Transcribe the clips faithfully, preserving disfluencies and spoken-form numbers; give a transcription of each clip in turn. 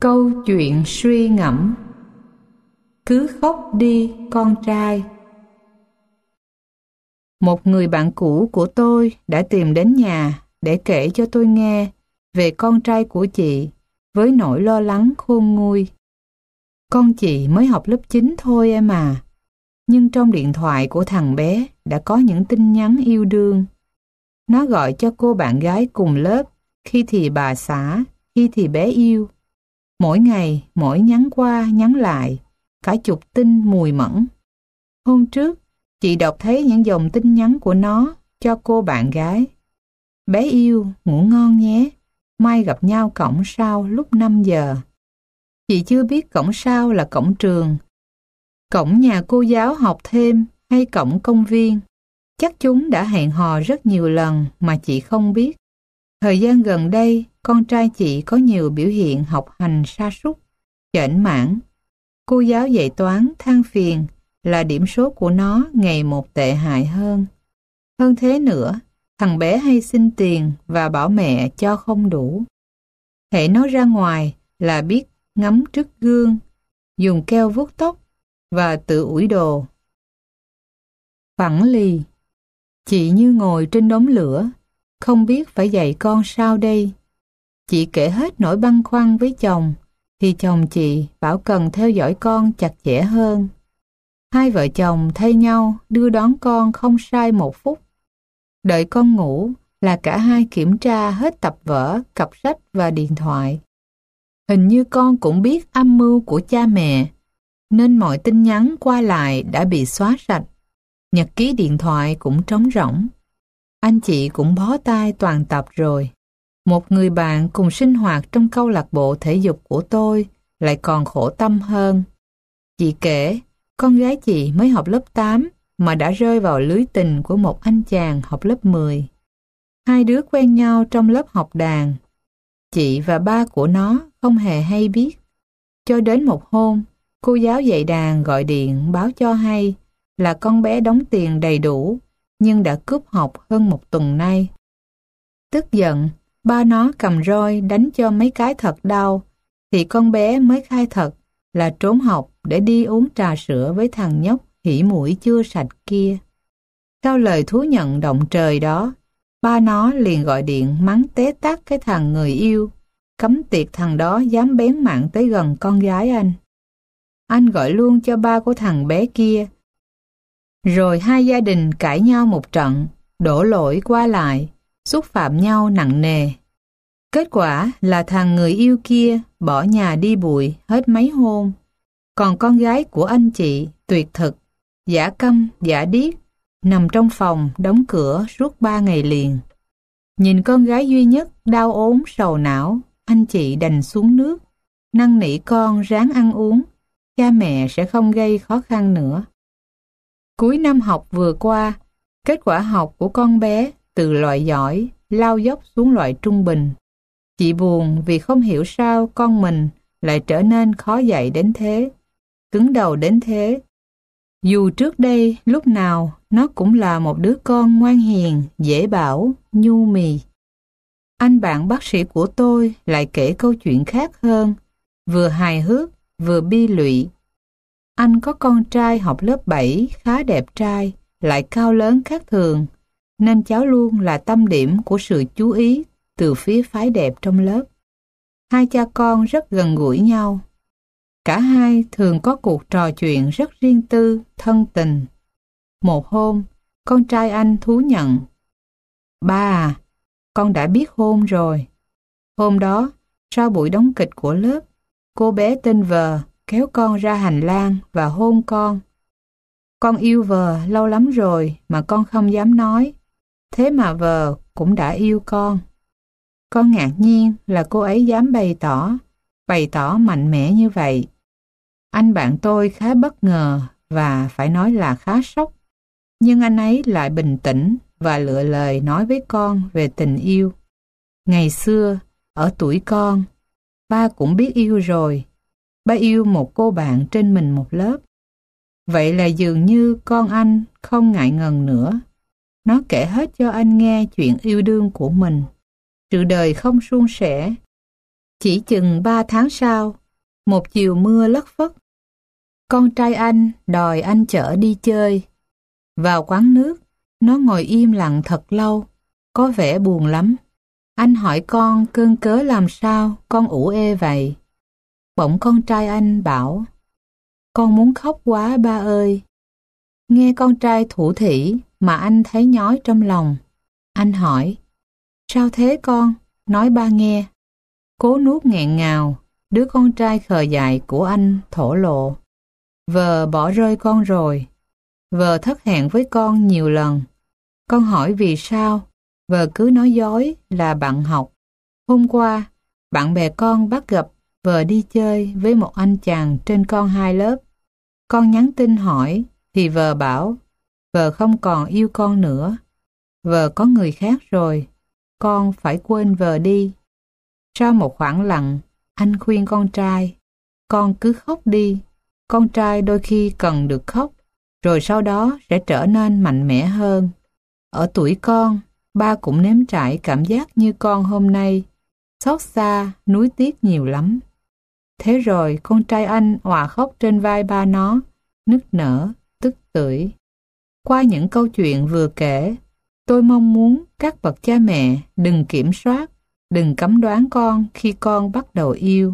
Câu chuyện suy ngẫm. Cứ khóc đi con trai. Một người bạn cũ của tôi đã tìm đến nhà để kể cho tôi nghe về con trai của chị với nỗi lo lắng khôn nguôi. Con chị mới học lớp chín thôi em à, nhưng trong điện thoại của thằng bé đã có những tin nhắn yêu đương. Nó gọi cho cô bạn gái cùng lớp, khi thì bà xã, khi thì bé yêu. Mỗi ngày, mỗi nhắn qua, nhắn lại, cả chục tin mùi mẫn. Hôm trước, chị đọc thấy những dòng tin nhắn của nó cho cô bạn gái. Bé yêu, ngủ ngon nhé, mai gặp nhau cổng sau lúc năm giờ. Chị chưa biết cổng sau là cổng trường, cổng nhà cô giáo học thêm hay cổng công viên. Chắc chúng đã hẹn hò rất nhiều lần mà chị không biết. Thời gian gần đây, con trai chị có nhiều biểu hiện học hành sa sút, chểnh mảng. Cô giáo dạy toán than phiền là điểm số của nó ngày một tệ hại hơn. Hơn thế nữa, thằng bé hay xin tiền và bảo mẹ cho không đủ. Hễ nó ra ngoài là biết ngắm trước gương, dùng keo vuốt tóc và tự ủi đồ. Phẳng lì, chị như ngồi trên đống lửa, không biết phải dạy con sao đây. Chị kể hết nỗi băn khoăn với chồng, thì chồng chị bảo cần theo dõi con chặt chẽ hơn. Hai vợ chồng thay nhau đưa đón con không sai một phút. Đợi con ngủ là cả hai kiểm tra hết tập vở, cặp sách và điện thoại. Hình như con cũng biết âm mưu của cha mẹ, nên mọi tin nhắn qua lại đã bị xóa sạch. Nhật ký điện thoại cũng trống rỗng. Anh chị cũng bó tay toàn tập rồi. Một người bạn cùng sinh hoạt trong câu lạc bộ thể dục của tôi lại còn khổ tâm hơn. Chị kể, con gái chị mới học lớp tám mà đã rơi vào lưới tình của một anh chàng học lớp mười. Hai đứa quen nhau trong lớp học đàn. Chị và ba của nó không hề hay biết. Cho đến một hôm, cô giáo dạy đàn gọi điện báo cho hay là con bé đóng tiền đầy đủ nhưng đã cúp học hơn một tuần nay. Tức giận, ba nó cầm roi đánh cho mấy cái thật đau, thì con bé mới khai thật là trốn học để đi uống trà sữa với thằng nhóc hỉ mũi chưa sạch kia. Sau lời thú nhận động trời đó, ba nó liền gọi điện mắng té tát cái thằng người yêu, cấm tiệt thằng đó dám bén mảng tới gần con gái anh. Anh gọi luôn cho ba của thằng bé kia. Rồi hai gia đình cãi nhau một trận, đổ lỗi qua lại, xúc phạm nhau nặng nề. Kết quả là thằng người yêu kia bỏ nhà đi bụi hết mấy hôm. Còn con gái của anh chị tuyệt thực, giả câm, giả điếc, nằm trong phòng đóng cửa suốt ba ngày liền. Nhìn con gái duy nhất đau ốm sầu não, anh chị đành xuống nước, năn nỉ con ráng ăn uống, cha mẹ sẽ không gây khó khăn nữa. Cuối năm học vừa qua, kết quả học của con bé từ loại giỏi lao dốc xuống loại trung bình. Chị buồn vì không hiểu sao con mình lại trở nên khó dạy đến thế, cứng đầu đến thế. Dù trước đây lúc nào nó cũng là một đứa con ngoan hiền, dễ bảo, nhu mì. Anh bạn bác sĩ của tôi lại kể câu chuyện khác hơn, vừa hài hước vừa bi lụy. Anh có con trai học lớp bảy khá đẹp trai, lại cao lớn khác thường, nên cháu luôn là tâm điểm của sự chú ý từ phía phái đẹp trong lớp. Hai cha con rất gần gũi nhau. Cả hai thường có cuộc trò chuyện rất riêng tư, thân tình. Một hôm, con trai anh thú nhận: "Ba à, con đã biết hôn rồi." Hôm đó, sau buổi đóng kịch của lớp, cô bé tên Vờ kéo con ra hành lang và hôn con. Con yêu Vờ lâu lắm rồi mà con không dám nói. Thế mà Vờ cũng đã yêu con. Con ngạc nhiên là cô ấy dám bày tỏ, bày tỏ mạnh mẽ như vậy. Anh bạn tôi khá bất ngờ và phải nói là khá sốc. Nhưng anh ấy lại bình tĩnh và lựa lời nói với con về tình yêu. Ngày xưa, ở tuổi con, ba cũng biết yêu rồi. Ba yêu một cô bạn trên mình một lớp. Vậy là dường như con anh không ngại ngần nữa. Nó kể hết cho anh nghe chuyện yêu đương của mình. Sự đời không suôn sẻ. Chỉ chừng ba tháng sau, một chiều mưa lất phất, con trai anh đòi anh chở đi chơi. Vào quán nước, nó ngồi im lặng thật lâu, có vẻ buồn lắm. Anh hỏi con cơn cớ làm sao con ủ ê vậy. Bỗng con trai anh bảo, con muốn khóc quá ba ơi. Nghe con trai thủ thỉ mà anh thấy nhói trong lòng. Anh hỏi, sao thế con? Nói ba nghe. Cố nuốt nghẹn ngào, đứa con trai khờ dại của anh thổ lộ. Vợ bỏ rơi con rồi. Vợ thất hẹn với con nhiều lần. Con hỏi vì sao, vợ cứ nói dối là bạn học. Hôm qua, bạn bè con bắt gặp vợ đi chơi với một anh chàng trên con hai lớp. Con nhắn tin hỏi thì vợ bảo vợ không còn yêu con nữa. Vợ có người khác rồi, con phải quên vợ đi. Sau một khoảng lặng, anh khuyên con trai, con cứ khóc đi. Con trai đôi khi cần được khóc, rồi sau đó sẽ trở nên mạnh mẽ hơn. Ở tuổi con, ba cũng nếm trải cảm giác như con hôm nay, xót xa, nuối tiếc nhiều lắm. Thế rồi con trai anh òa khóc trên vai ba nó, nức nở, tức tưởi. Qua những câu chuyện vừa kể, tôi mong muốn các bậc cha mẹ đừng kiểm soát, đừng cấm đoán con khi con bắt đầu yêu.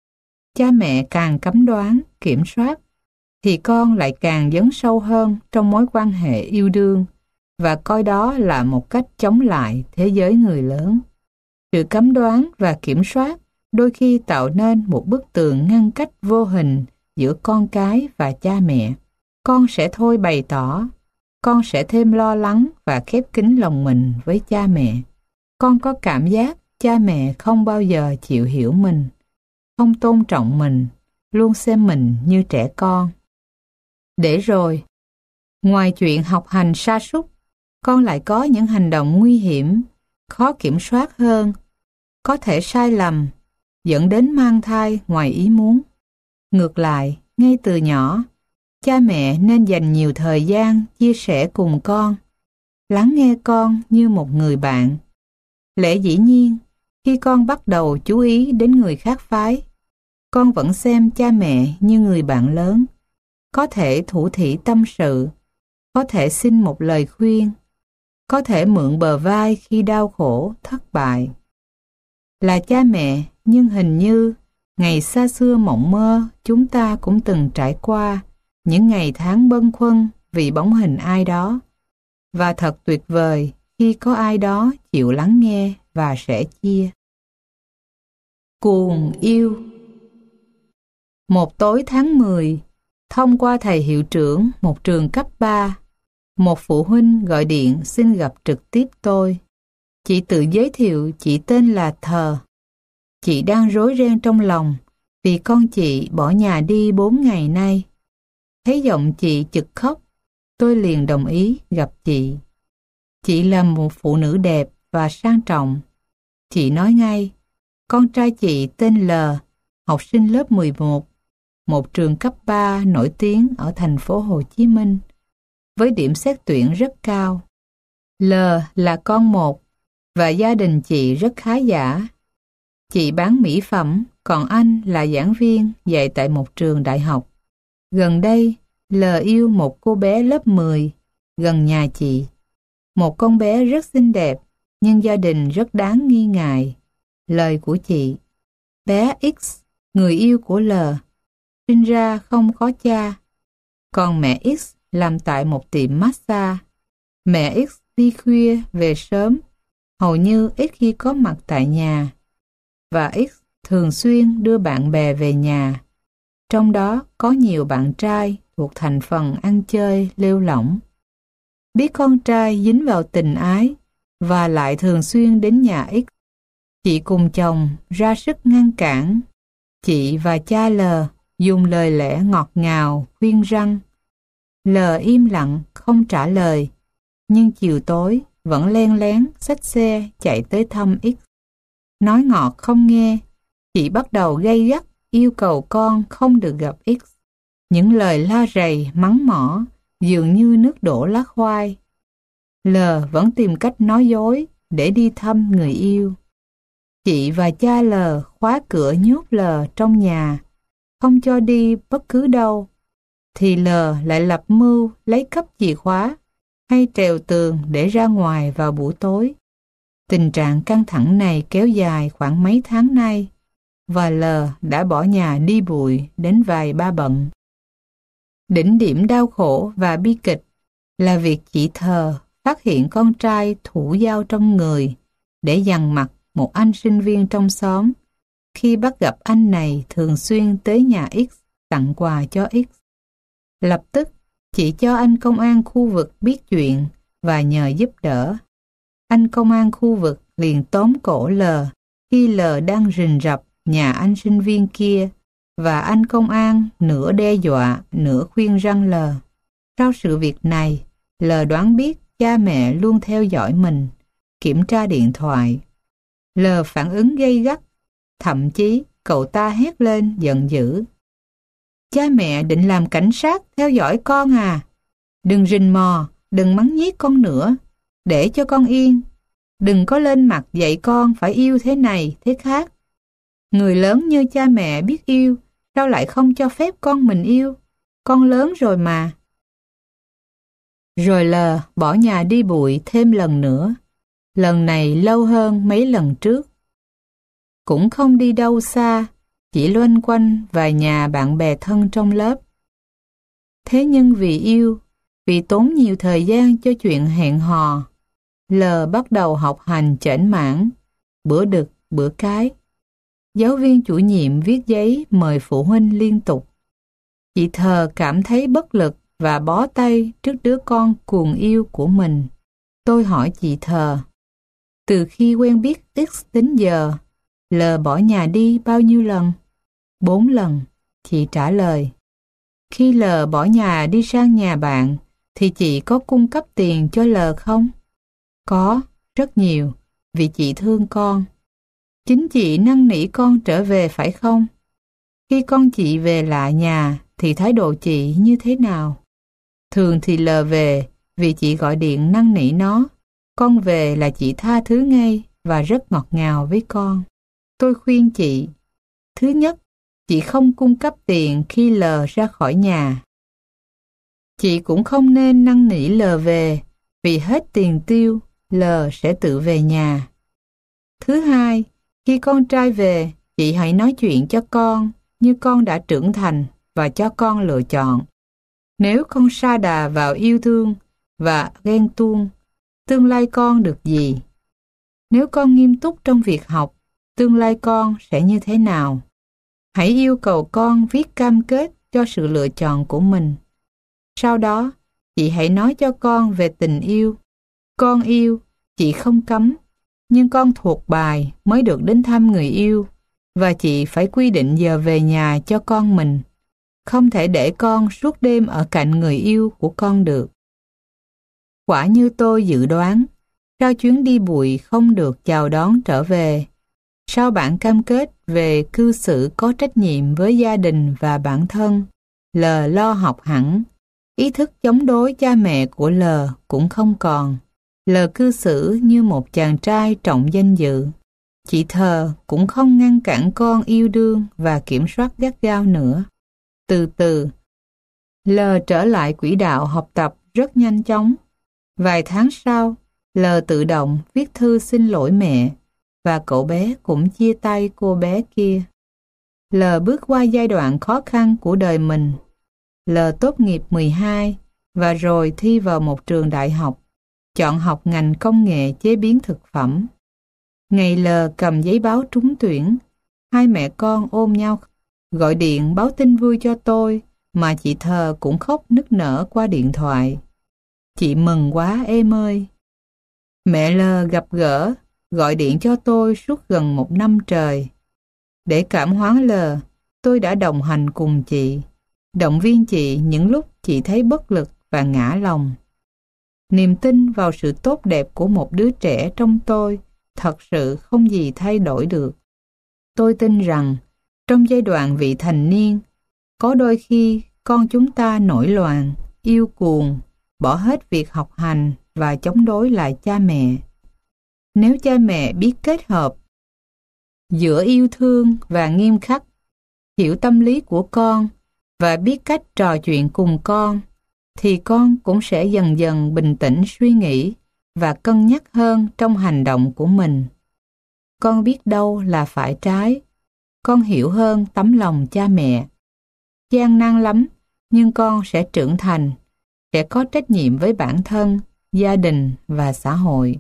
Cha mẹ càng cấm đoán, kiểm soát, thì con lại càng dấn sâu hơn trong mối quan hệ yêu đương và coi đó là một cách chống lại thế giới người lớn. Sự cấm đoán và kiểm soát đôi khi tạo nên một bức tường ngăn cách vô hình giữa con cái và cha mẹ. Con sẽ thôi bày tỏ, con sẽ thêm lo lắng và khép kín lòng mình với cha mẹ. Con có cảm giác cha mẹ không bao giờ chịu hiểu mình, không tôn trọng mình, luôn xem mình như trẻ con. Để rồi, ngoài chuyện học hành sa sút, con lại có những hành động nguy hiểm, khó kiểm soát hơn, có thể sai lầm, dẫn đến mang thai ngoài ý muốn. Ngược lại, ngay từ nhỏ, cha mẹ nên dành nhiều thời gian chia sẻ cùng con, lắng nghe con như một người bạn. Lẽ dĩ nhiên, khi con bắt đầu chú ý đến người khác phái, con vẫn xem cha mẹ như người bạn lớn, có thể thủ thỉ tâm sự, có thể xin một lời khuyên, có thể mượn bờ vai khi đau khổ, thất bại. Là cha mẹ, nhưng hình như ngày xa xưa mộng mơ chúng ta cũng từng trải qua những ngày tháng bâng khuâng vì bóng hình ai đó. Và thật tuyệt vời khi có ai đó chịu lắng nghe và sẻ chia. Cuồng yêu. Một tối tháng mười, thông qua thầy hiệu trưởng một trường cấp ba, một phụ huynh gọi điện xin gặp trực tiếp tôi. Chị tự giới thiệu chị tên là Thờ. Chị đang rối ren trong lòng vì con chị bỏ nhà đi bốn ngày nay. Thấy giọng chị chực khóc, tôi liền đồng ý gặp chị. Chị là một phụ nữ đẹp và sang trọng. Chị nói ngay, con trai chị tên L, học sinh lớp mười một, một trường cấp ba nổi tiếng ở thành phố Hồ Chí Minh, với điểm xét tuyển rất cao. L là con một, và gia đình chị rất khá giả. Chị bán mỹ phẩm, còn anh là giảng viên dạy tại một trường đại học. Gần đây, L yêu một cô bé lớp mười, gần nhà chị. Một con bé rất xinh đẹp, nhưng gia đình rất đáng nghi ngại. Lời của chị, bé X, người yêu của L, sinh ra không có cha. Còn mẹ X làm tại một tiệm massage. Mẹ X đi khuya về sớm, hầu như ít khi có mặt tại nhà. Và X thường xuyên đưa bạn bè về nhà. Trong đó có nhiều bạn trai thuộc thành phần ăn chơi lêu lỏng. Biết con trai dính vào tình ái và lại thường xuyên đến nhà X, chị cùng chồng ra sức ngăn cản. Chị và cha L dùng lời lẽ ngọt ngào khuyên răn. L im lặng không trả lời, nhưng chiều tối vẫn len lén xách xe chạy tới thăm X. Nói ngọt không nghe, chị bắt đầu gay gắt yêu cầu con không được gặp X. Những lời la rầy mắng mỏ dường như nước đổ lá khoai. L vẫn tìm cách nói dối để đi thăm người yêu. Chị và cha L khóa cửa nhốt L trong nhà, không cho đi bất cứ đâu, thì L lại lập mưu lấy cắp chìa khóa hay trèo tường để ra ngoài vào buổi tối. Tình trạng căng thẳng này kéo dài khoảng mấy tháng nay, và L đã bỏ nhà đi bụi đến vài ba bận. Đỉnh điểm đau khổ và bi kịch là việc chị Thờ phát hiện con trai thủ dao trong người để dằn mặt một anh sinh viên trong xóm khi bắt gặp anh này thường xuyên tới nhà X tặng quà cho X. Lập tức, chị cho anh công an khu vực biết chuyện và nhờ giúp đỡ. Anh công an khu vực liền tóm cổ L khi L đang rình rập nhà anh sinh viên kia, và anh công an nửa đe dọa, nửa khuyên răn L. Sau sự việc này, L đoán biết cha mẹ luôn theo dõi mình, kiểm tra điện thoại. L phản ứng gay gắt, thậm chí cậu ta hét lên giận dữ. Cha mẹ định làm cảnh sát theo dõi con à? Đừng rình mò, đừng mắng nhiếc con nữa, để cho con yên. Đừng có lên mặt dạy con phải yêu thế này, thế khác. Người lớn như cha mẹ biết yêu, sao lại không cho phép con mình yêu? Con lớn rồi mà. Rồi L bỏ nhà đi bụi thêm lần nữa, lần này lâu hơn mấy lần trước. Cũng không đi đâu xa, chỉ loanh quanh vài nhà bạn bè thân trong lớp. Thế nhưng vì yêu, vì tốn nhiều thời gian cho chuyện hẹn hò, L bắt đầu học hành chểnh mảng, bữa đực bữa cái. Giáo viên chủ nhiệm viết giấy mời phụ huynh liên tục. Chị Thờ cảm thấy bất lực và bó tay trước đứa con cuồng yêu của mình. Tôi hỏi chị Thờ, từ khi quen biết X đến giờ, L bỏ nhà đi bao nhiêu lần? Bốn lần, chị trả lời. Khi L bỏ nhà đi sang nhà bạn, thì chị có cung cấp tiền cho L không? Có, rất nhiều, vì chị thương con. Chính chị năn nỉ con trở về phải không? Khi con chị về lại nhà, thì thái độ chị như thế nào? Thường thì L về vì chị gọi điện năn nỉ nó. Con về là chị tha thứ ngay và rất ngọt ngào với con. Tôi khuyên chị, thứ nhất, chị không cung cấp tiền khi L ra khỏi nhà. Chị cũng không nên năn nỉ L về, vì hết tiền tiêu, L sẽ tự về nhà. Thứ hai, khi con trai về, chị hãy nói chuyện cho con như con đã trưởng thành và cho con lựa chọn. Nếu con sa đà vào yêu thương và ghen tuông, tương lai con được gì? Nếu con nghiêm túc trong việc học, tương lai con sẽ như thế nào? Hãy yêu cầu con viết cam kết cho sự lựa chọn của mình. Sau đó, chị hãy nói cho con về tình yêu. Con yêu, chị không cấm, nhưng con thuộc bài mới được đến thăm người yêu, và chị phải quy định giờ về nhà cho con mình. Không thể để con suốt đêm ở cạnh người yêu của con được. Quả như tôi dự đoán, sau chuyến đi bụi không được chào đón trở về, sau bản cam kết về cư xử có trách nhiệm với gia đình và bản thân, L lo học hẳn. Ý thức chống đối cha mẹ của L cũng không còn. L cư xử như một chàng trai trọng danh dự. Chị Thờ cũng không ngăn cản con yêu đương và kiểm soát gắt gao nữa. Từ từ, L trở lại quỹ đạo học tập rất nhanh chóng. Vài tháng sau, L tự động viết thư xin lỗi mẹ, và cậu bé cũng chia tay cô bé kia. L bước qua giai đoạn khó khăn của đời mình. L tốt nghiệp mười hai và rồi thi vào một trường đại học, chọn học ngành công nghệ chế biến thực phẩm. Ngày L cầm giấy báo trúng tuyển, hai mẹ con ôm nhau gọi điện báo tin vui cho tôi, mà chị Thờ cũng khóc nức nở qua điện thoại. Chị mừng quá em ơi. Mẹ L gặp gỡ, gọi điện cho tôi suốt gần một năm trời. Để cảm hóa L, tôi đã đồng hành cùng chị, động viên chị những lúc chị thấy bất lực và ngã lòng. Niềm tin vào sự tốt đẹp của một đứa trẻ trong tôi thật sự không gì thay đổi được. Tôi tin rằng trong giai đoạn vị thành niên, có đôi khi con chúng ta nổi loạn, yêu cuồng, bỏ hết việc học hành và chống đối lại cha mẹ. Nếu cha mẹ biết kết hợp Giữa yêu thương và nghiêm khắc, hiểu tâm lý của con và biết cách trò chuyện cùng con, thì con cũng sẽ dần dần bình tĩnh suy nghĩ và cân nhắc hơn trong hành động của mình. Con biết đâu là phải trái. Con hiểu hơn tấm lòng cha mẹ. Gian nan lắm, nhưng con sẽ trưởng thành, sẽ có trách nhiệm với bản thân, gia đình và xã hội.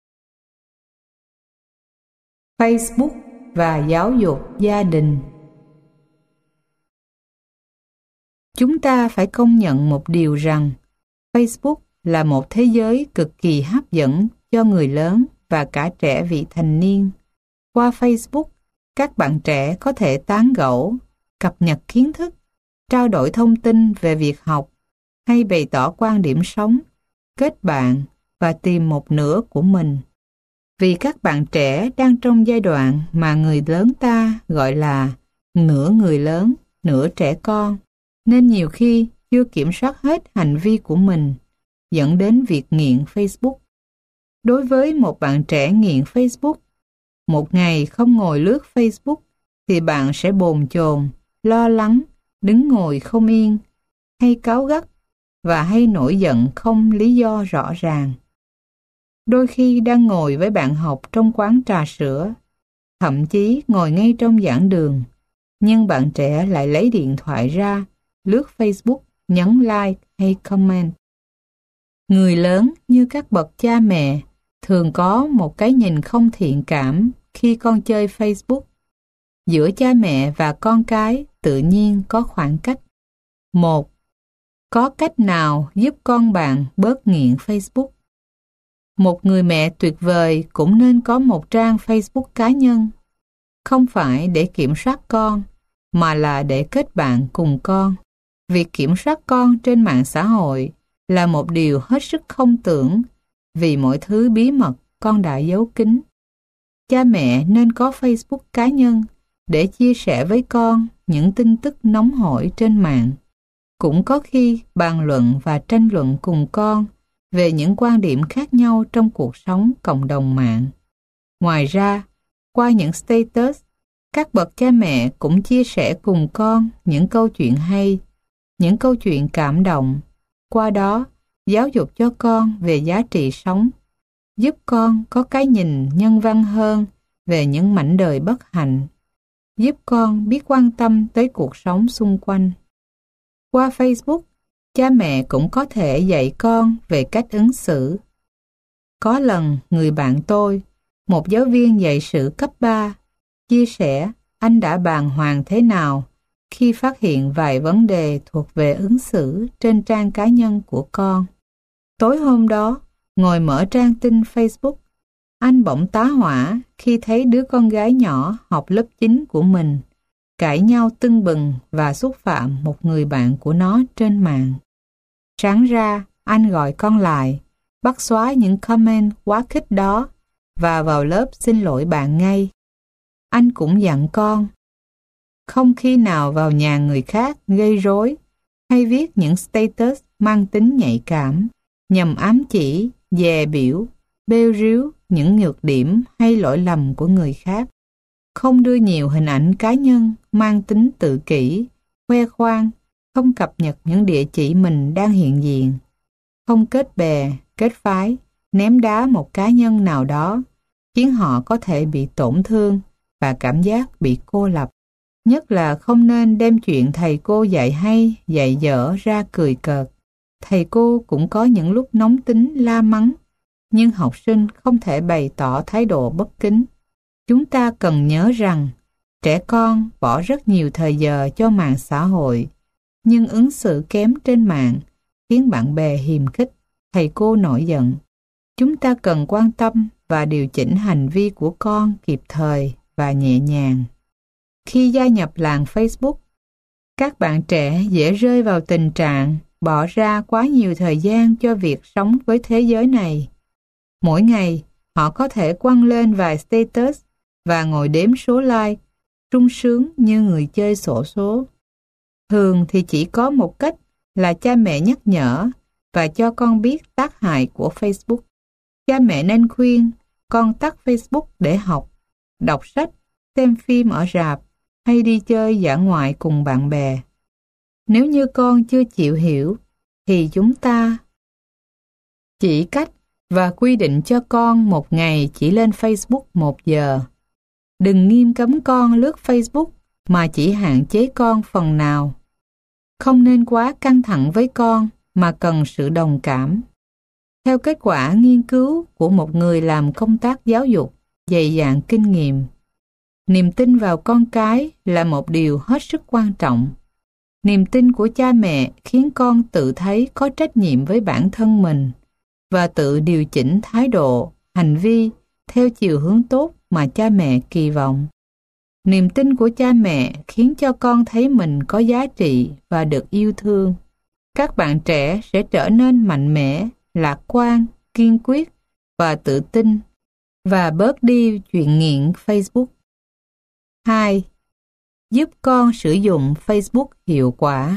Facebook và giáo dục gia đình. Chúng ta phải công nhận một điều rằng Facebook là một thế giới cực kỳ hấp dẫn cho người lớn và cả trẻ vị thành niên. Qua Facebook, các bạn trẻ có thể tán gẫu, cập nhật kiến thức, trao đổi thông tin về việc học hay bày tỏ quan điểm sống, kết bạn và tìm một nửa của mình. Vì các bạn trẻ đang trong giai đoạn mà người lớn ta gọi là nửa người lớn, nửa trẻ con, nên nhiều khi chưa kiểm soát hết hành vi của mình, dẫn đến việc nghiện Facebook. Đối với một bạn trẻ nghiện Facebook, một ngày không ngồi lướt Facebook thì bạn sẽ bồn chồn, lo lắng, đứng ngồi không yên, hay cáu gắt và hay nổi giận không lý do rõ ràng. Đôi khi đang ngồi với bạn học trong quán trà sữa, thậm chí ngồi ngay trong giảng đường, nhưng bạn trẻ lại lấy điện thoại ra, lướt Facebook, nhấn like hay comment. Người lớn như các bậc cha mẹ thường có một cái nhìn không thiện cảm khi con chơi Facebook. Giữa cha mẹ và con cái tự nhiên có khoảng cách. Một, có cách nào giúp con bạn bớt nghiện Facebook? Một người mẹ tuyệt vời cũng nên có một trang Facebook cá nhân, không phải để kiểm soát con, mà là để kết bạn cùng con. Việc kiểm soát con trên mạng xã hội là một điều hết sức không tưởng, vì mọi thứ bí mật con đã giấu kín. Cha mẹ nên có Facebook cá nhân để chia sẻ với con những tin tức nóng hổi trên mạng. Cũng có khi bàn luận và tranh luận cùng con về những quan điểm khác nhau trong cuộc sống cộng đồng mạng. Ngoài ra, qua những status, các bậc cha mẹ cũng chia sẻ cùng con những câu chuyện hay, những câu chuyện cảm động, qua đó giáo dục cho con về giá trị sống, giúp con có cái nhìn nhân văn hơn về những mảnh đời bất hạnh, giúp con biết quan tâm tới cuộc sống xung quanh. Qua Facebook, cha mẹ cũng có thể dạy con về cách ứng xử. Có lần người bạn tôi, một giáo viên dạy sử cấp ba, chia sẻ anh đã bàng hoàng thế nào khi phát hiện vài vấn đề thuộc về ứng xử trên trang cá nhân của con. Tối hôm đó, ngồi mở trang tin Facebook, anh bỗng tá hỏa khi thấy đứa con gái nhỏ học lớp chín của mình cãi nhau tưng bừng và xúc phạm một người bạn của nó trên mạng. Sáng ra, anh gọi con lại, bắt xóa những comment quá khích đó và vào lớp xin lỗi bạn ngay. Anh cũng dặn con không khi nào vào nhà người khác gây rối hay viết những status mang tính nhạy cảm nhằm ám chỉ, dè biểu, bêu ríu những nhược điểm hay lỗi lầm của người khác. Không đưa nhiều hình ảnh cá nhân mang tính tự kỷ, khoe khoang, không cập nhật những địa chỉ mình đang hiện diện. Không kết bè, kết phái, ném đá một cá nhân nào đó, khiến họ có thể bị tổn thương và cảm giác bị cô lập. Nhất là không nên đem chuyện thầy cô dạy hay, dạy dở ra cười cợt. Thầy cô cũng có những lúc nóng tính la mắng, nhưng học sinh không thể bày tỏ thái độ bất kính. Chúng ta cần nhớ rằng trẻ con bỏ rất nhiều thời giờ cho mạng xã hội, nhưng ứng xử kém trên mạng khiến bạn bè hiềm khích, thầy cô nổi giận. Chúng ta cần quan tâm và điều chỉnh hành vi của con kịp thời và nhẹ nhàng. Khi gia nhập làng Facebook, các bạn trẻ dễ rơi vào tình trạng bỏ ra quá nhiều thời gian cho việc sống với thế giới này. Mỗi ngày, họ có thể quăng lên vài status và ngồi đếm số like, sung sướng như người chơi xổ số. Thường thì chỉ có một cách là cha mẹ nhắc nhở và cho con biết tác hại của Facebook. Cha mẹ nên khuyên con tắt Facebook để học, đọc sách xem phim ở rạp hay đi chơi dã ngoại cùng bạn bè. Nếu như con chưa chịu hiểu, thì chúng ta chỉ cách và quy định cho con một ngày chỉ lên Facebook một giờ. Đừng nghiêm cấm con lướt Facebook mà chỉ hạn chế con phần nào. Không nên quá căng thẳng với con mà cần sự đồng cảm. Theo kết quả nghiên cứu của một người làm công tác giáo dục dày dạn kinh nghiệm, niềm tin vào con cái là một điều hết sức quan trọng. Niềm tin của cha mẹ khiến con tự thấy có trách nhiệm với bản thân mình và tự điều chỉnh thái độ, hành vi theo chiều hướng tốt mà cha mẹ kỳ vọng. Niềm tin của cha mẹ khiến cho con thấy mình có giá trị và được yêu thương. Các bạn trẻ sẽ trở nên mạnh mẽ, lạc quan, kiên quyết và tự tin và bớt đi chuyện nghiện Facebook. hai. Giúp con sử dụng Facebook hiệu quả.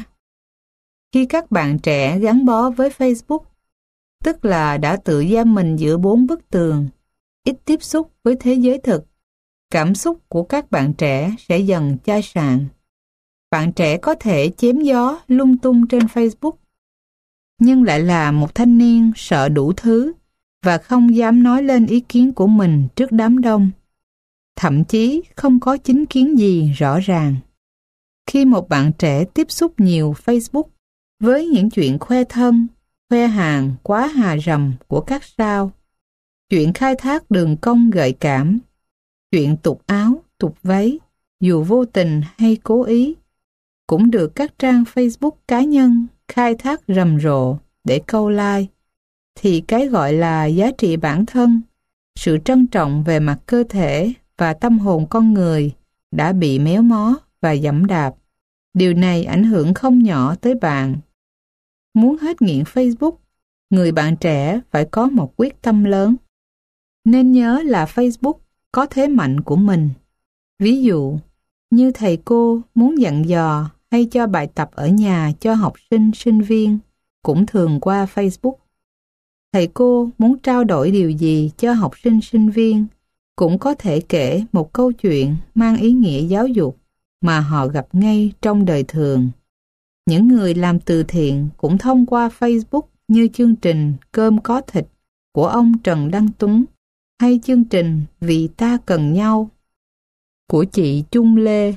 Khi các bạn trẻ gắn bó với Facebook, tức là đã tự giam mình giữa bốn bức tường, ít tiếp xúc với thế giới thực, cảm xúc của các bạn trẻ sẽ dần chai sạn. Bạn trẻ có thể chém gió lung tung trên Facebook, nhưng lại là một thanh niên sợ đủ thứ và không dám nói lên ý kiến của mình trước đám đông. Thậm chí không có chính kiến gì rõ ràng. Khi một bạn trẻ tiếp xúc nhiều Facebook với những chuyện khoe thân, khoe hàng quá hà rầm của các sao, chuyện khai thác đường cong gợi cảm, chuyện tục áo, tục váy, dù vô tình hay cố ý, cũng được các trang Facebook cá nhân khai thác rầm rộ để câu like, thì cái gọi là giá trị bản thân, sự trân trọng về mặt cơ thể và tâm hồn con người đã bị méo mó và giẫm đạp. Điều này ảnh hưởng không nhỏ tới bạn. Muốn hết nghiện Facebook, người bạn trẻ phải có một quyết tâm lớn. Nên nhớ là Facebook có thế mạnh của mình. Ví dụ, như thầy cô muốn dặn dò hay cho bài tập ở nhà cho học sinh, sinh viên, cũng thường qua Facebook. Thầy cô muốn trao đổi điều gì cho học sinh, sinh viên, cũng có thể kể một câu chuyện mang ý nghĩa giáo dục mà họ gặp ngay trong đời thường. Những người làm từ thiện cũng thông qua Facebook như chương trình Cơm có thịt của ông Trần Đăng Tuấn hay chương trình Vì ta cần nhau của chị Trung Lê.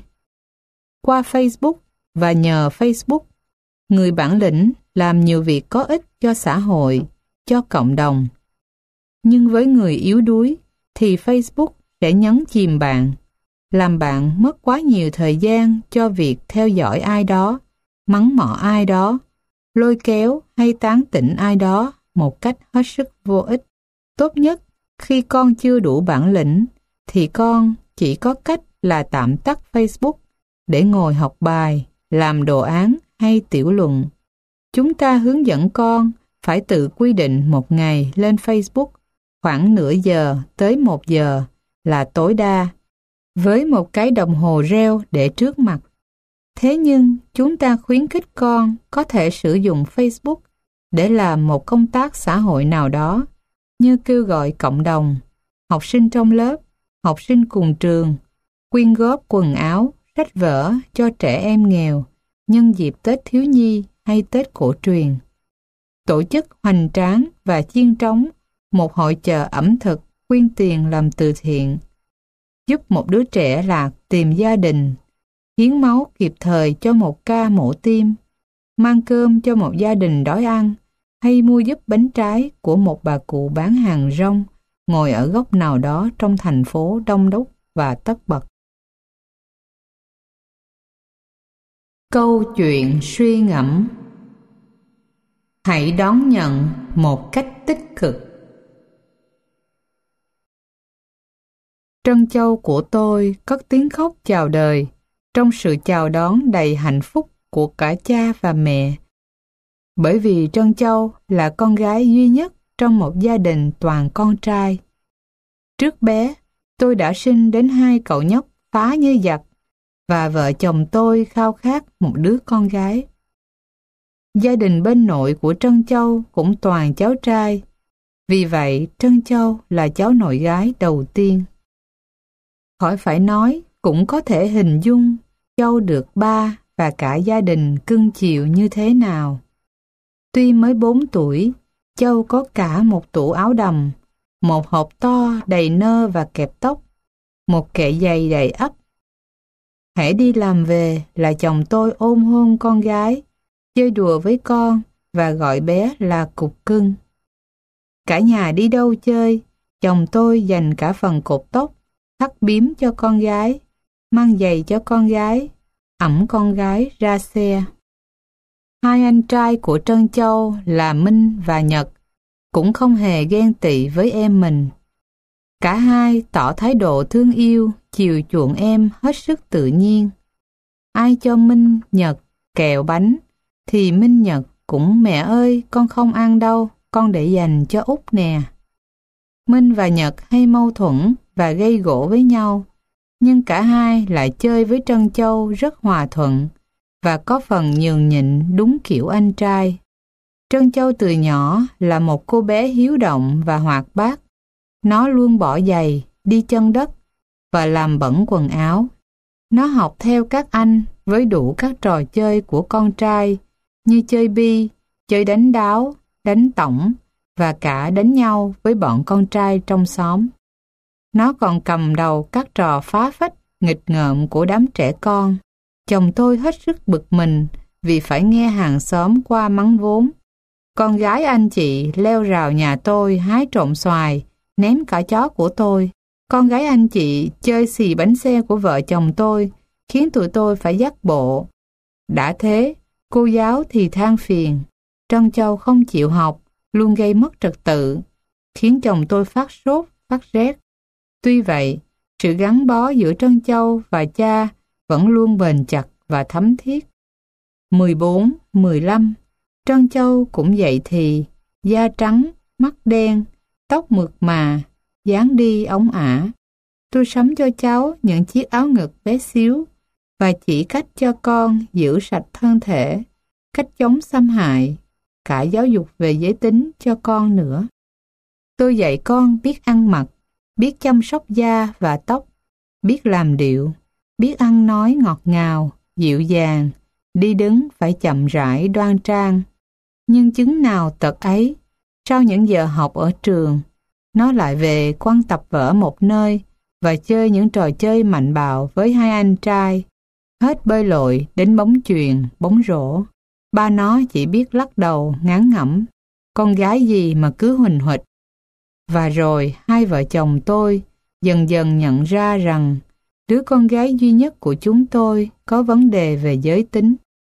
Qua Facebook và nhờ Facebook, người bản lĩnh làm nhiều việc có ích cho xã hội, cho cộng đồng. Nhưng với người yếu đuối thì Facebook sẽ nhấn chìm bạn, làm bạn mất quá nhiều thời gian cho việc theo dõi ai đó, mắng mỏ ai đó, lôi kéo hay tán tỉnh ai đó một cách hết sức vô ích. Tốt nhất, khi con chưa đủ bản lĩnh, thì con chỉ có cách là tạm tắt Facebook để ngồi học bài, làm đồ án hay tiểu luận. Chúng ta hướng dẫn con phải tự quy định một ngày lên Facebook khoảng nửa giờ tới một giờ là tối đa, với một cái đồng hồ reo để trước mặt. Thế nhưng, chúng ta khuyến khích con có thể sử dụng Facebook để làm một công tác xã hội nào đó, như kêu gọi cộng đồng, học sinh trong lớp, học sinh cùng trường, quyên góp quần áo, sách vở cho trẻ em nghèo nhân dịp Tết Thiếu Nhi hay Tết Cổ truyền. Tổ chức hoành tráng và chiên trống một hội chợ ẩm thực quyên tiền làm từ thiện, giúp một đứa trẻ lạc tìm gia đình, hiến máu kịp thời cho một ca mổ tim, mang cơm cho một gia đình đói ăn, hay mua giúp bánh trái của một bà cụ bán hàng rong ngồi ở góc nào đó trong thành phố đông đúc và tất bật. Câu chuyện suy ngẫm. Hãy đón nhận một cách tích cực. Trân châu của tôi cất tiếng khóc chào đời trong sự chào đón đầy hạnh phúc của cả cha và mẹ. Bởi vì Trân Châu là con gái duy nhất trong một gia đình toàn con trai. Trước bé, tôi đã sinh đến hai cậu nhóc phá như giặc, và vợ chồng tôi khao khát một đứa con gái. Gia đình bên nội của Trân Châu cũng toàn cháu trai, vì vậy Trân Châu là cháu nội gái đầu tiên. Khỏi phải nói, cũng có thể hình dung Châu được ba và cả gia đình cưng chiều như thế nào. Tuy mới bốn tuổi, Châu có cả một tủ áo đầm, một hộp to đầy nơ và kẹp tóc, một kệ giày đầy ắp. Hễ đi làm về là chồng tôi ôm hôn con gái, chơi đùa với con và gọi bé là cục cưng. Cả nhà đi đâu chơi, chồng tôi dành cả phần cột tóc, thắt bím cho con gái, mang giày cho con gái, ẵm con gái ra xe. Hai anh trai của Trân Châu là Minh và Nhật cũng không hề ghen tị với em mình. Cả hai tỏ thái độ thương yêu, chiều chuộng em hết sức tự nhiên. Ai cho Minh, Nhật kẹo bánh thì Minh Nhật cũng mẹ ơi con không ăn đâu, con để dành cho Út nè. Minh và Nhật hay mâu thuẫn và gây gổ với nhau, nhưng cả hai lại chơi với Trân Châu rất hòa thuận và có phần nhường nhịn đúng kiểu anh trai. Trân Châu từ nhỏ là một cô bé hiếu động và hoạt bát. Nó luôn bỏ giày, đi chân đất và làm bẩn quần áo. Nó học theo các anh với đủ các trò chơi của con trai như chơi bi, chơi đánh đáo, đánh tổng và cả đánh nhau với bọn con trai trong xóm. Nó còn cầm đầu các trò phá phách, nghịch ngợm của đám trẻ con. Chồng tôi hết sức bực mình vì phải nghe hàng xóm qua mắng vốn. Con gái anh chị leo rào nhà tôi hái trộm xoài, ném cả chó của tôi. Con gái anh chị chơi xì bánh xe của vợ chồng tôi, khiến tụi tôi phải dắt bộ. Đã thế, cô giáo thì than phiền. Trân Châu không chịu học, luôn gây mất trật tự, khiến chồng tôi phát sốt, phát rét. Tuy vậy, sự gắn bó giữa Trân Châu và cha vẫn luôn bền chặt và thấm thiết. mười bốn, mười lăm, Trân Châu cũng vậy thì, da trắng, mắt đen, tóc mượt mà, dáng đi ống ả. Tôi sắm cho cháu những chiếc áo ngực bé xíu và chỉ cách cho con giữ sạch thân thể, cách chống xâm hại, cả giáo dục về giới tính cho con nữa. Tôi dạy con biết ăn mặc, biết chăm sóc da và tóc, biết làm điệu, biết ăn nói ngọt ngào, dịu dàng, đi đứng phải chậm rãi đoan trang. Nhưng chứng nào tật ấy, sau những giờ học ở trường, nó lại về quăng tập vở một nơi và chơi những trò chơi mạnh bạo với hai anh trai, hết bơi lội đến bóng chuyền, bóng rổ. Ba nó chỉ biết lắc đầu ngán ngẩm, con gái gì mà cứ huỳnh huỵch. Và rồi hai vợ chồng tôi dần dần nhận ra rằng đứa con gái duy nhất của chúng tôi có vấn đề về giới tính.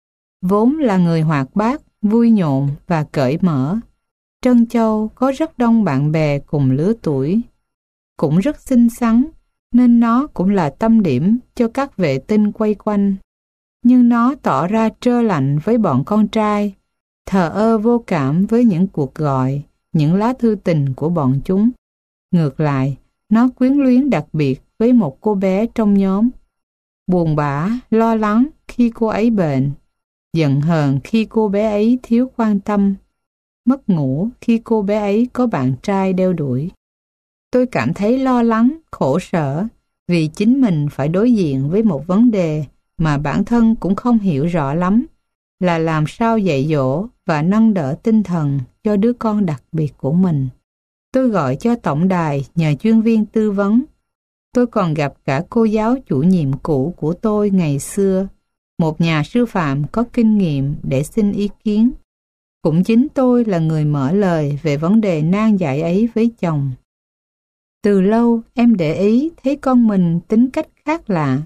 Vốn là người hoạt bát, vui nhộn và cởi mở, Trân Châu có rất đông bạn bè cùng lứa tuổi. Cũng rất xinh xắn, nên nó cũng là tâm điểm cho các vệ tinh quay quanh. Nhưng nó tỏ ra trơ lạnh với bọn con trai, thờ ơ vô cảm với những cuộc gọi, những lá thư tình của bọn chúng. Ngược lại, nó quyến luyến đặc biệt với một cô bé trong nhóm. Buồn bã, lo lắng khi cô ấy bệnh, giận hờn khi cô bé ấy thiếu quan tâm, mất ngủ khi cô bé ấy có bạn trai đeo đuổi. Tôi cảm thấy lo lắng, khổ sở vì chính mình phải đối diện với một vấn đề mà bản thân cũng không hiểu rõ lắm, là làm sao dạy dỗ và nâng đỡ tinh thần cho đứa con đặc biệt của mình. Tôi gọi cho tổng đài nhờ chuyên viên tư vấn. Tôi còn gặp cả cô giáo chủ nhiệm cũ của tôi ngày xưa, một nhà sư phạm có kinh nghiệm để xin ý kiến. Cũng chính tôi là người mở lời về vấn đề nan giải ấy với chồng. Từ lâu em để ý thấy con mình tính cách khác lạ.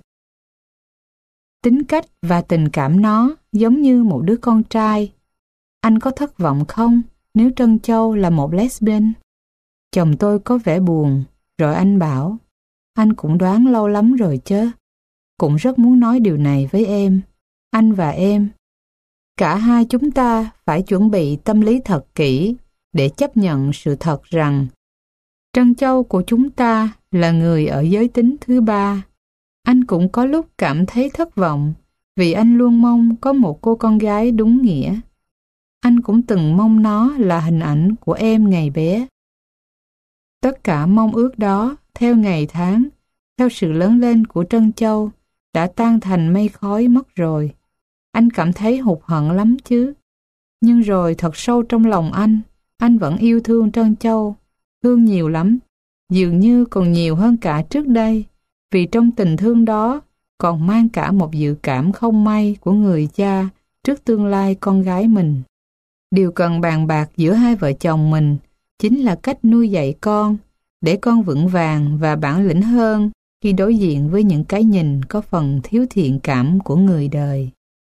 Tính cách và tình cảm nó giống như một đứa con trai. Anh có thất vọng không nếu Trân Châu là một lesbian? Chồng tôi có vẻ buồn, rồi anh bảo, anh cũng đoán lâu lắm rồi chứ. Cũng rất muốn nói điều này với em, anh và em. Cả hai chúng ta phải chuẩn bị tâm lý thật kỹ để chấp nhận sự thật rằng Trân Châu của chúng ta là người ở giới tính thứ ba. Anh cũng có lúc cảm thấy thất vọng vì anh luôn mong có một cô con gái đúng nghĩa. Anh cũng từng mong nó là hình ảnh của em ngày bé. Tất cả mong ước đó theo ngày tháng theo sự lớn lên của Trân Châu, đã tan thành mây khói mất rồi. Anh cảm thấy hụt hẫng lắm chứ. Nhưng rồi thật sâu trong lòng anh, anh vẫn yêu thương Trân Châu, thương nhiều lắm, dường như còn nhiều hơn cả trước đây, vì trong tình thương đó còn mang cả một dự cảm không may của người cha trước tương lai con gái mình. Điều cần bàn bạc giữa hai vợ chồng mình chính là cách nuôi dạy con, để con vững vàng và bản lĩnh hơn khi đối diện với những cái nhìn có phần thiếu thiện cảm của người đời.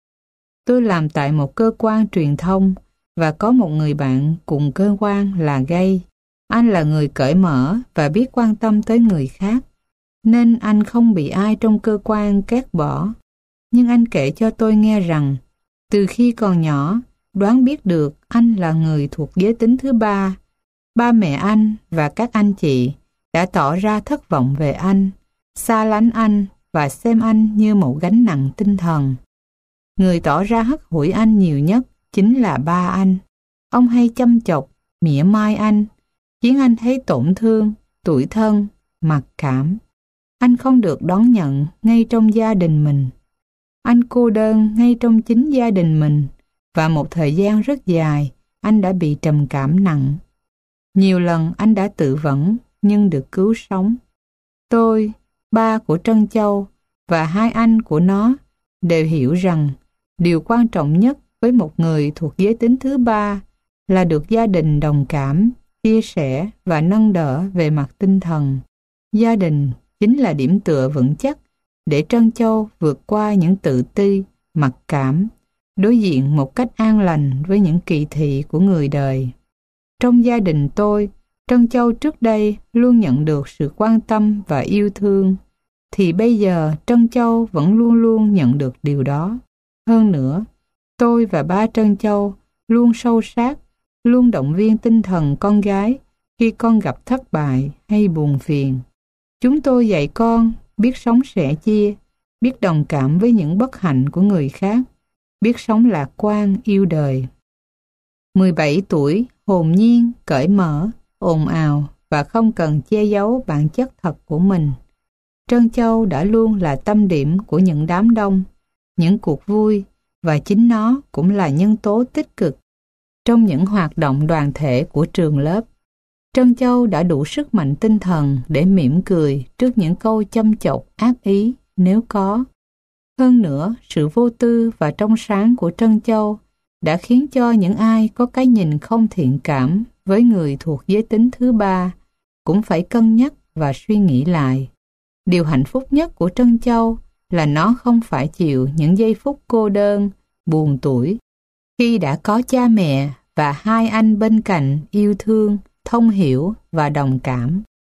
Tôi làm tại một cơ quan truyền thông và có một người bạn cùng cơ quan là Gay. Anh là người cởi mở và biết quan tâm tới người khác, nên anh không bị ai trong cơ quan ghét bỏ. Nhưng anh kể cho tôi nghe rằng, từ khi còn nhỏ, đoán biết được anh là người thuộc giới tính thứ ba, ba mẹ anh và các anh chị đã tỏ ra thất vọng về anh, xa lánh anh và xem anh như một gánh nặng tinh thần. Người tỏ ra hất hủi anh nhiều nhất chính là ba anh. Ông hay chăm chọc, mỉa mai anh, khiến anh thấy tổn thương, tủi thân, mặc cảm. Anh không được đón nhận ngay trong gia đình mình. Anh cô đơn ngay trong chính gia đình mình, và một thời gian rất dài anh đã bị trầm cảm nặng. Nhiều lần anh đã tự vẫn nhưng được cứu sống. Tôi, ba của Trân Châu và hai anh của nó đều hiểu rằng điều quan trọng nhất với một người thuộc giới tính thứ ba là được gia đình đồng cảm, chia sẻ và nâng đỡ về mặt tinh thần. Gia đình chính là điểm tựa vững chắc để Trân Châu vượt qua những tự ti, mặc cảm, đối diện một cách an lành với những kỳ thị của người đời. Trong gia đình tôi, Trân Châu trước đây luôn nhận được sự quan tâm và yêu thương, thì bây giờ Trân Châu vẫn luôn luôn nhận được điều đó. Hơn nữa, tôi và ba Trân Châu luôn sâu sát, luôn động viên tinh thần con gái khi con gặp thất bại hay buồn phiền. Chúng tôi dạy con biết sống sẻ chia, biết đồng cảm với những bất hạnh của người khác, biết sống lạc quan yêu đời. mười bảy tuổi, hồn nhiên, cởi mở, ồn ào và không cần che giấu bản chất thật của mình. Trân Châu đã luôn là tâm điểm của những đám đông, những cuộc vui, và chính nó cũng là nhân tố tích cực trong những hoạt động đoàn thể của trường lớp. Trân Châu đã đủ sức mạnh tinh thần để mỉm cười trước những câu châm chọc ác ý nếu có. Hơn nữa, sự vô tư và trong sáng của Trân Châu đã khiến cho những ai có cái nhìn không thiện cảm với người thuộc giới tính thứ ba cũng phải cân nhắc và suy nghĩ lại. Điều hạnh phúc nhất của Trân Châu là nó không phải chịu những giây phút cô đơn, buồn tủi, khi đã có cha mẹ và hai anh bên cạnh yêu thương, thông hiểu và đồng cảm.